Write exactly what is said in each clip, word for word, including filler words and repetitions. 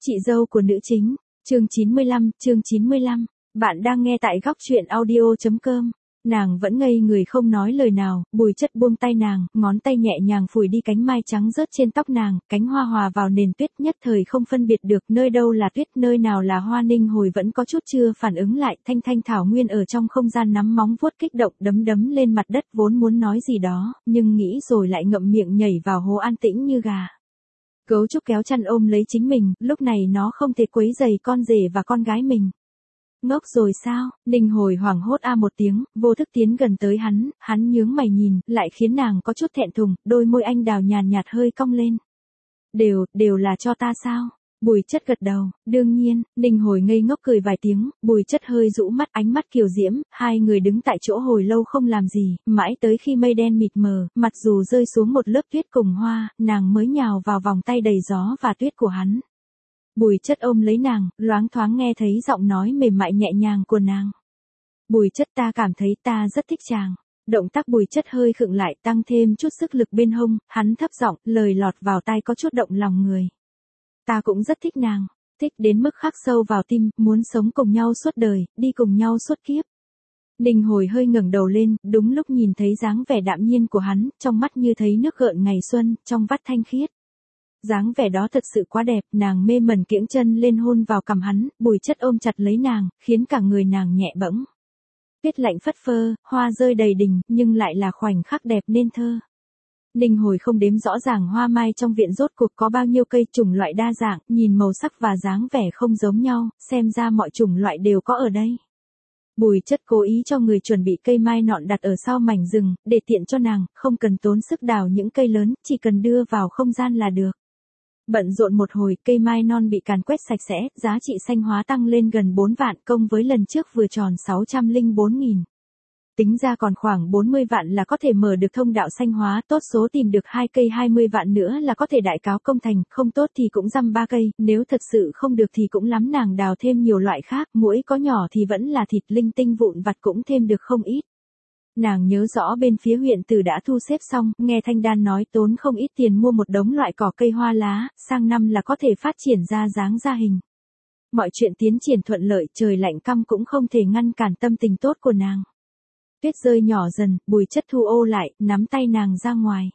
Chị dâu của nữ chính, chương chín mươi lăm, chương chín mươi lăm. Bạn đang nghe tại góc truyện audio chấm com. Nàng vẫn ngây người không nói lời nào, Bùi Chất buông tay nàng, ngón tay nhẹ nhàng phủi đi cánh mai trắng rớt trên tóc nàng, cánh hoa hòa vào nền tuyết, nhất thời không phân biệt được nơi đâu là tuyết, nơi nào là hoa. Ninh Hồi vẫn có chút chưa phản ứng lại, thanh thanh thảo nguyên ở trong không gian nắm móng vuốt kích động đấm đấm lên mặt đất, vốn muốn nói gì đó, nhưng nghĩ rồi lại ngậm miệng nhảy vào hố an tĩnh như gà. Gấu trúc kéo chăn ôm lấy chính mình, lúc này nó không thể quấy rầy con rể và con gái mình. Ngốc rồi sao? Ninh Hồi hoảng hốt a một tiếng, vô thức tiến gần tới hắn, hắn nhướng mày nhìn, lại khiến nàng có chút thẹn thùng, đôi môi anh đào nhàn nhạt hơi cong lên. Đều, đều là cho ta sao? Bùi Chất gật đầu, đương nhiên. Ninh Hồi ngây ngốc cười vài tiếng, Bùi Chất hơi rũ mắt, ánh mắt kiều diễm, hai người đứng tại chỗ hồi lâu không làm gì, mãi tới khi mây đen mịt mờ, mặc dù rơi xuống một lớp tuyết cùng hoa, nàng mới nhào vào vòng tay đầy gió và tuyết của hắn. Bùi Chất ôm lấy nàng, loáng thoáng nghe thấy giọng nói mềm mại nhẹ nhàng của nàng. Bùi Chất, ta cảm thấy ta rất thích chàng. Động tác Bùi Chất hơi khựng lại, tăng thêm chút sức lực bên hông, hắn thấp giọng, lời lọt vào tai có chút động lòng người. Ta cũng rất thích nàng, thích đến mức khắc sâu vào tim, muốn sống cùng nhau suốt đời, đi cùng nhau suốt kiếp. Ninh Hồi hơi ngẩng đầu lên, đúng lúc nhìn thấy dáng vẻ đạm nhiên của hắn, trong mắt như thấy nước gợn ngày xuân, trong vắt thanh khiết. Dáng vẻ đó thật sự quá đẹp, nàng mê mẩn kiễng chân lên hôn vào cằm hắn, Bùi Chất ôm chặt lấy nàng, khiến cả người nàng nhẹ bẫng. Tuyết lạnh phất phơ, hoa rơi đầy đình, nhưng lại là khoảnh khắc đẹp nên thơ. Ninh Hồi không đếm rõ ràng hoa mai trong viện rốt cuộc có bao nhiêu cây, chủng loại đa dạng, nhìn màu sắc và dáng vẻ không giống nhau, xem ra mọi chủng loại đều có ở đây. Bùi Chất cố ý cho người chuẩn bị cây mai nọn đặt ở sau mảnh rừng, để tiện cho nàng, không cần tốn sức đào những cây lớn, chỉ cần đưa vào không gian là được. Bận rộn một hồi, cây mai non bị càn quét sạch sẽ, giá trị xanh hóa tăng lên gần bốn vạn, công với lần trước vừa tròn sáu trăm lẻ bốn nghìn. Tính ra còn khoảng bốn mươi vạn là có thể mở được thông đạo xanh hóa, tốt số tìm được hai cây hai mươi vạn nữa là có thể đại cáo công thành, không tốt thì cũng dăm ba cây, nếu thật sự không được thì cũng lắm nàng đào thêm nhiều loại khác, muỗi có nhỏ thì vẫn là thịt, linh tinh vụn vặt cũng thêm được không ít. Nàng nhớ rõ bên phía huyện Tử đã thu xếp xong, nghe Thanh Đan nói tốn không ít tiền mua một đống loại cỏ cây hoa lá, sang năm là có thể phát triển ra dáng ra hình. Mọi chuyện tiến triển thuận lợi, trời lạnh căm cũng không thể ngăn cản tâm tình tốt của nàng. Tuyết rơi nhỏ dần, Bùi Chất thu ô lại, nắm tay nàng ra ngoài.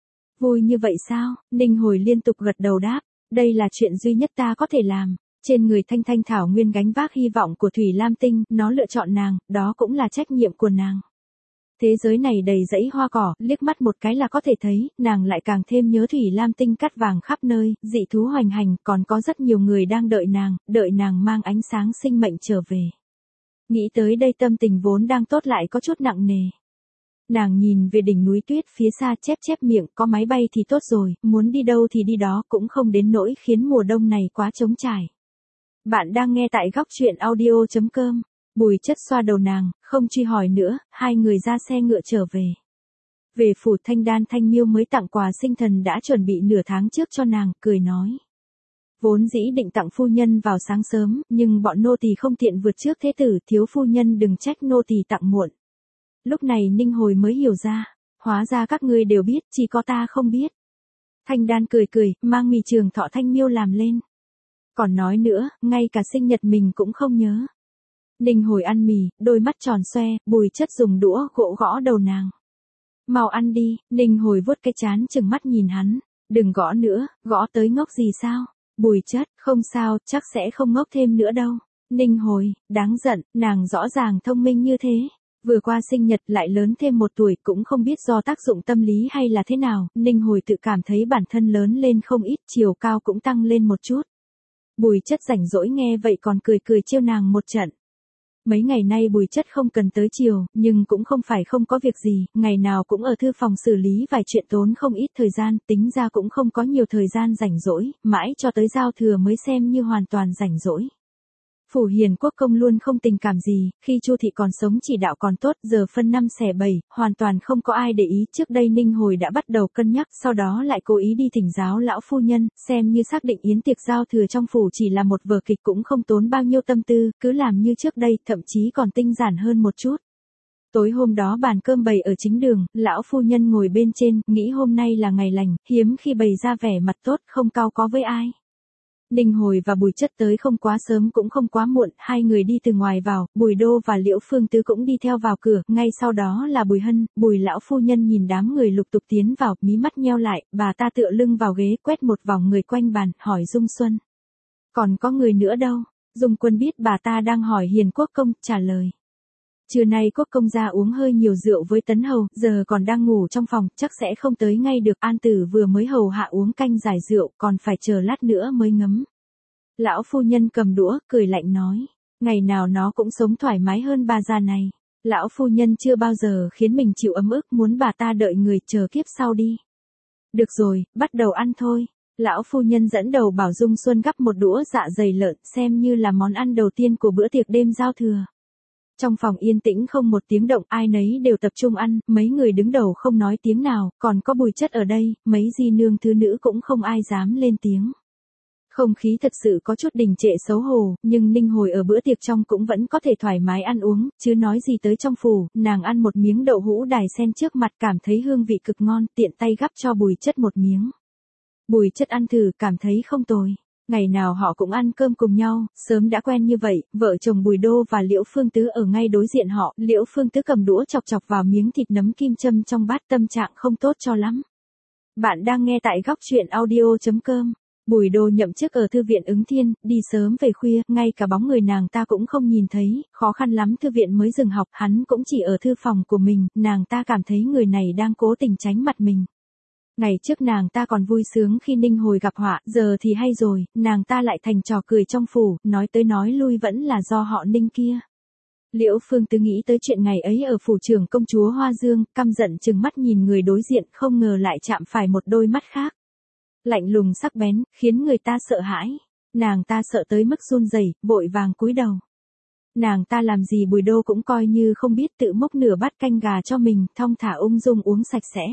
Vui như vậy sao? Ninh Hồi liên tục gật đầu đáp, đây là chuyện duy nhất ta có thể làm. Trên người thanh thanh thảo nguyên gánh vác hy vọng của Thủy Lam Tinh, nó lựa chọn nàng, đó cũng là trách nhiệm của nàng. Thế giới này đầy dãy hoa cỏ, liếc mắt một cái là có thể thấy, nàng lại càng thêm nhớ Thủy Lam Tinh cát vàng khắp nơi, dị thú hoành hành, còn có rất nhiều người đang đợi nàng, đợi nàng mang ánh sáng sinh mệnh trở về. Nghĩ tới đây tâm tình vốn đang tốt lại có chút nặng nề. Nàng nhìn về đỉnh núi tuyết phía xa, chép chép miệng, có máy bay thì tốt rồi, muốn đi đâu thì đi đó, cũng không đến nỗi khiến mùa đông này quá trống trải. Bạn đang nghe tại góc truyện audio chấm com. Bùi Chất xoa đầu nàng, không truy hỏi nữa, hai người ra xe ngựa trở về. Về phủ, Thanh Đan Thanh Miêu mới tặng quà sinh thần đã chuẩn bị nửa tháng trước cho nàng, cười nói. Vốn dĩ định tặng phu nhân vào sáng sớm, nhưng bọn nô tỳ không tiện vượt trước thế tử, thiếu phu nhân đừng trách nô tỳ tặng muộn. Lúc này Ninh Hồi mới hiểu ra, hóa ra các ngươi đều biết, chỉ có ta không biết. Thanh Đan cười cười, mang mì trường thọ Thanh Miêu làm lên. Còn nói nữa, ngay cả sinh nhật mình cũng không nhớ. Ninh Hồi ăn mì, đôi mắt tròn xoe, Bùi Chất dùng đũa gỗ gõ đầu nàng. Mau ăn đi. Ninh Hồi vuốt cái trán chừng mắt nhìn hắn, đừng gõ nữa, gõ tới ngốc gì sao? Bùi Chất, không sao, chắc sẽ không ngốc thêm nữa đâu. Ninh Hồi, đáng giận, nàng rõ ràng thông minh như thế. Vừa qua sinh nhật lại lớn thêm một tuổi, cũng không biết do tác dụng tâm lý hay là thế nào, Ninh Hồi tự cảm thấy bản thân lớn lên không ít, chiều cao cũng tăng lên một chút. Bùi Chất rảnh rỗi nghe vậy còn cười cười trêu nàng một trận. Mấy ngày nay Bùi Chất không cần tới chiều, nhưng cũng không phải không có việc gì, ngày nào cũng ở thư phòng xử lý vài chuyện tốn không ít thời gian, tính ra cũng không có nhiều thời gian rảnh rỗi, mãi cho tới giao thừa mới xem như hoàn toàn rảnh rỗi. Phủ Hiền Quốc công luôn không tình cảm gì, khi Chu thị còn sống chỉ đạo còn tốt, giờ phân năm xẻ bảy, hoàn toàn không có ai để ý. Trước đây Ninh Hồi đã bắt đầu cân nhắc, sau đó lại cố ý đi thỉnh giáo lão phu nhân, xem như xác định yến tiệc giao thừa trong phủ chỉ là một vở kịch, cũng không tốn bao nhiêu tâm tư, cứ làm như trước đây, thậm chí còn tinh giản hơn một chút. Tối hôm đó bàn cơm bày ở chính đường, lão phu nhân ngồi bên trên, nghĩ hôm nay là ngày lành, hiếm khi bày ra vẻ mặt tốt, không cau có với ai. Ninh Hồi và Bùi Chất tới không quá sớm cũng không quá muộn, hai người đi từ ngoài vào, Bùi Đô và Liễu Phương Tứ cũng đi theo vào cửa, ngay sau đó là Bùi Hân, Bùi lão phu nhân nhìn đám người lục tục tiến vào, mí mắt nheo lại, bà ta tựa lưng vào ghế, quét một vòng người quanh bàn, hỏi Dung Xuân. Còn có người nữa đâu? Dung Quân biết bà ta đang hỏi Hiền Quốc Công, trả lời. Trưa nay Quốc Công ra uống hơi nhiều rượu với Tấn Hầu, giờ còn đang ngủ trong phòng, chắc sẽ không tới ngay được. An Tử vừa mới hầu hạ uống canh giải rượu, còn phải chờ lát nữa mới ngấm. Lão phu nhân cầm đũa, cười lạnh nói. Ngày nào nó cũng sống thoải mái hơn bà già này. Lão phu nhân chưa bao giờ khiến mình chịu ấm ức, muốn bà ta đợi người chờ kiếp sau đi. Được rồi, bắt đầu ăn thôi. Lão phu nhân dẫn đầu bảo Dung Xuân gắp một đũa dạ dày lợn, xem như là món ăn đầu tiên của bữa tiệc đêm giao thừa. Trong phòng yên tĩnh không một tiếng động, ai nấy đều tập trung ăn, mấy người đứng đầu không nói tiếng nào, còn có Bùi Chất ở đây, mấy di nương thứ nữ cũng không ai dám lên tiếng. Không khí thật sự có chút đình trệ xấu hổ, nhưng Ninh Hồi ở bữa tiệc trong cũng vẫn có thể thoải mái ăn uống, chứ nói gì tới trong phủ. Nàng ăn một miếng đậu hũ đài sen trước mặt, cảm thấy hương vị cực ngon, tiện tay gắp cho Bùi Chất một miếng. Bùi Chất ăn thử, cảm thấy không tồi. Ngày nào họ cũng ăn cơm cùng nhau, sớm đã quen như vậy. Vợ chồng Bùi Đô và Liễu Phương Tứ ở ngay đối diện họ, Liễu Phương Tứ cầm đũa chọc chọc vào miếng thịt nấm kim châm trong bát, tâm trạng không tốt cho lắm. Bạn đang nghe tại góc truyện audio chấm com. Bùi Đô nhậm chức ở thư viện Ứng Thiên, đi sớm về khuya, ngay cả bóng người nàng ta cũng không nhìn thấy, khó khăn lắm thư viện mới dừng học, hắn cũng chỉ ở thư phòng của mình, nàng ta cảm thấy người này đang cố tình tránh mặt mình. Ngày trước nàng ta còn vui sướng khi Ninh Hồi gặp họa, giờ thì hay rồi, nàng ta lại thành trò cười trong phủ, nói tới nói lui vẫn là do họ Ninh kia. Liễu Phương Tứ nghĩ tới chuyện ngày ấy ở phủ trưởng công chúa Hoa Dương, căm giận chừng mắt nhìn người đối diện, không ngờ lại chạm phải một đôi mắt khác. Lạnh lùng sắc bén, khiến người ta sợ hãi. Nàng ta sợ tới mức run rẩy, vội vàng cúi đầu. Nàng ta làm gì Bùi Đô cũng coi như không biết, tự múc nửa bát canh gà cho mình, thong thả ung dung uống sạch sẽ.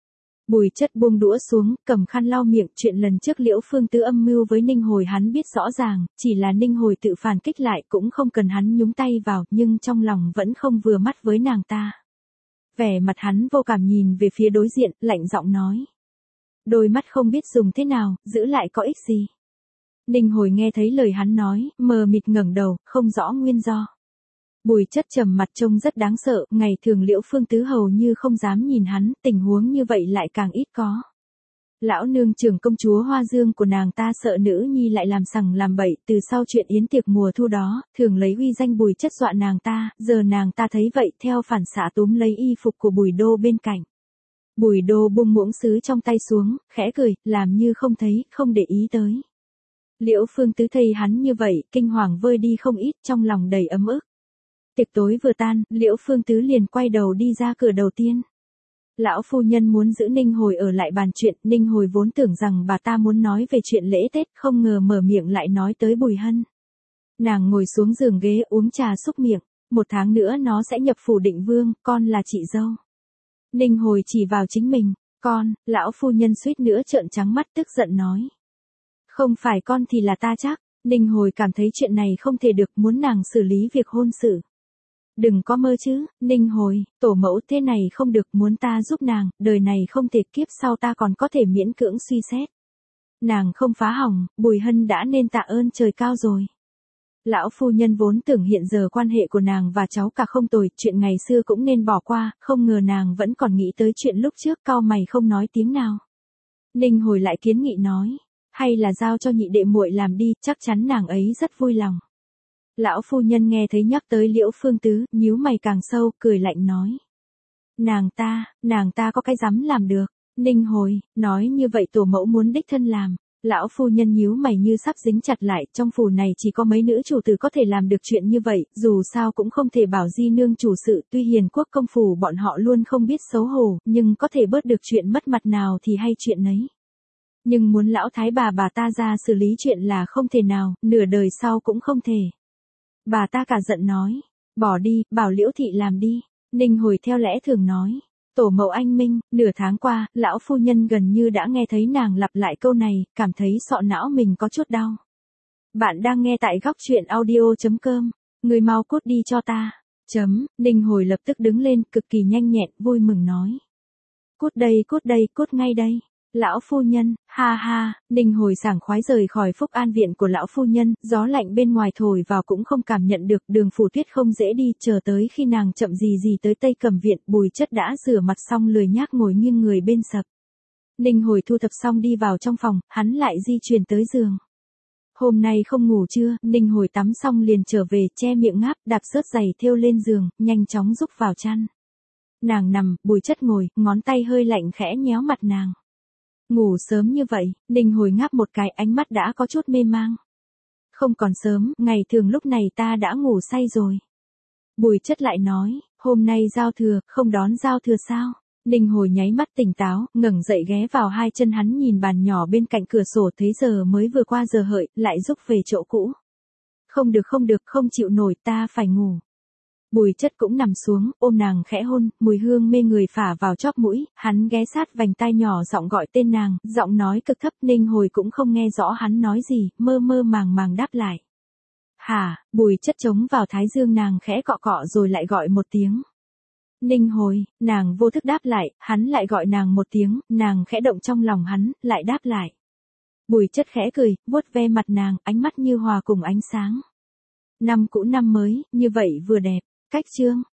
Bùi Chất buông đũa xuống, cầm khăn lau miệng, chuyện lần trước Liễu Phương Tứ âm mưu với Ninh Hồi hắn biết rõ ràng, chỉ là Ninh Hồi tự phản kích lại cũng không cần hắn nhúng tay vào, nhưng trong lòng vẫn không vừa mắt với nàng ta. Vẻ mặt hắn vô cảm nhìn về phía đối diện, lạnh giọng nói. Đôi mắt không biết dùng thế nào, giữ lại có ích gì. Ninh Hồi nghe thấy lời hắn nói, mờ mịt ngẩng đầu, không rõ nguyên do. Bùi Chất trầm mặt trông rất đáng sợ, ngày thường Liễu Phương Tứ hầu như không dám nhìn hắn, tình huống như vậy lại càng ít có. Lão nương trưởng công chúa Hoa Dương của nàng ta sợ nữ nhi lại làm sằng làm bậy, từ sau chuyện yến tiệc mùa thu đó, thường lấy uy danh Bùi Chất dọa nàng ta, giờ nàng ta thấy vậy theo phản xạ túm lấy y phục của Bùi Đô bên cạnh. Bùi Đô buông muỗng sứ trong tay xuống, khẽ cười, làm như không thấy, không để ý tới. Liễu Phương Tứ thấy hắn như vậy, kinh hoàng vơi đi không ít, trong lòng đầy ấm ức. Tiệc tối vừa tan, Liễu Phương Tứ liền quay đầu đi ra cửa đầu tiên. Lão phu nhân muốn giữ Ninh Hồi ở lại bàn chuyện, Ninh Hồi vốn tưởng rằng bà ta muốn nói về chuyện lễ Tết, không ngờ mở miệng lại nói tới Bùi Hân. Nàng ngồi xuống giường ghế uống trà xúc miệng, một tháng nữa nó sẽ nhập phủ Định Vương, con là chị dâu. Ninh Hồi chỉ vào chính mình, con, lão phu nhân suýt nữa trợn trắng mắt tức giận nói. Không phải con thì là ta chắc. Ninh Hồi cảm thấy chuyện này không thể được, muốn nàng xử lý việc hôn sự. Đừng có mơ chứ, Ninh Hồi, tổ mẫu thế này không được, muốn ta giúp nàng, đời này không thể, kiếp sau ta còn có thể miễn cưỡng suy xét. Nàng không phá hỏng, Bùi Hân đã nên tạ ơn trời cao rồi. Lão phu nhân vốn tưởng hiện giờ quan hệ của nàng và cháu cả không tồi, chuyện ngày xưa cũng nên bỏ qua, không ngờ nàng vẫn còn nghĩ tới chuyện lúc trước, cau mày không nói tiếng nào. Ninh Hồi lại kiến nghị nói, hay là giao cho nhị đệ muội làm đi, chắc chắn nàng ấy rất vui lòng. Lão phu nhân nghe thấy nhắc tới Liễu Phương Tứ, nhíu mày càng sâu, cười lạnh nói. Nàng ta, nàng ta có cái dám làm được. Ninh Hồi, nói như vậy tổ mẫu muốn đích thân làm. Lão phu nhân nhíu mày như sắp dính chặt lại, trong phủ này chỉ có mấy nữ chủ tử có thể làm được chuyện như vậy, dù sao cũng không thể bảo di nương chủ sự, tuy Hiền Quốc công phủ bọn họ luôn không biết xấu hổ, nhưng có thể bớt được chuyện mất mặt nào thì hay chuyện nấy. Nhưng muốn lão thái bà bà ta ra xử lý chuyện là không thể nào, nửa đời sau cũng không thể. Bà ta cả giận nói, bỏ đi, bảo Liễu thị làm đi. Ninh Hồi theo lẽ thường nói, tổ mẫu anh minh, nửa tháng qua, lão phu nhân gần như đã nghe thấy nàng lặp lại câu này, cảm thấy sọ não mình có chút đau. Bạn đang nghe tại góc truyện audio chấm com, người mau cút đi cho ta. Chấm, Ninh Hồi lập tức đứng lên, cực kỳ nhanh nhẹn, vui mừng nói. Cút đây, cút đây, cút ngay đây. Lão phu nhân, ha ha, Ninh Hồi sảng khoái rời khỏi Phúc An viện của lão phu nhân, gió lạnh bên ngoài thổi vào cũng không cảm nhận được, Đường Phủ Tuyết không dễ đi, chờ tới khi nàng chậm gì gì tới Tây Cẩm viện, Bùi Chất đã rửa mặt xong lười nhác ngồi nghiêng người bên sập. Ninh Hồi thu thập xong đi vào trong phòng, hắn lại di chuyển tới giường. Hôm nay không ngủ chưa, Ninh Hồi tắm xong liền trở về, che miệng ngáp, đạp xớt giày thêu lên giường, nhanh chóng rúc vào chăn. Nàng nằm, Bùi Chất ngồi, ngón tay hơi lạnh khẽ nhéo mặt nàng. Ngủ sớm như vậy, Ninh Hồi ngáp một cái, ánh mắt đã có chút mê mang. Không còn sớm, ngày thường lúc này ta đã ngủ say rồi. Bùi Chất lại nói, hôm nay giao thừa, không đón giao thừa sao? Ninh Hồi nháy mắt tỉnh táo, ngẩng dậy ghé vào hai chân hắn nhìn bàn nhỏ bên cạnh cửa sổ, thấy giờ mới vừa qua giờ hợi, lại rúc về chỗ cũ. Không được không được, không chịu nổi, ta phải ngủ. Bùi Chất cũng nằm xuống, ôm nàng khẽ hôn, mùi hương mê người phả vào chóp mũi, hắn ghé sát vành tai nhỏ giọng gọi tên nàng, giọng nói cực thấp. Ninh Hồi cũng không nghe rõ hắn nói gì, mơ mơ màng màng đáp lại. Hả, Bùi Chất chống vào thái dương nàng khẽ cọ cọ rồi lại gọi một tiếng. Ninh Hồi, nàng vô thức đáp lại, hắn lại gọi nàng một tiếng, nàng khẽ động trong lòng hắn, lại đáp lại. Bùi Chất khẽ cười, vuốt ve mặt nàng, ánh mắt như hòa cùng ánh sáng. Năm cũ năm mới, như vậy vừa đẹp. Cách chương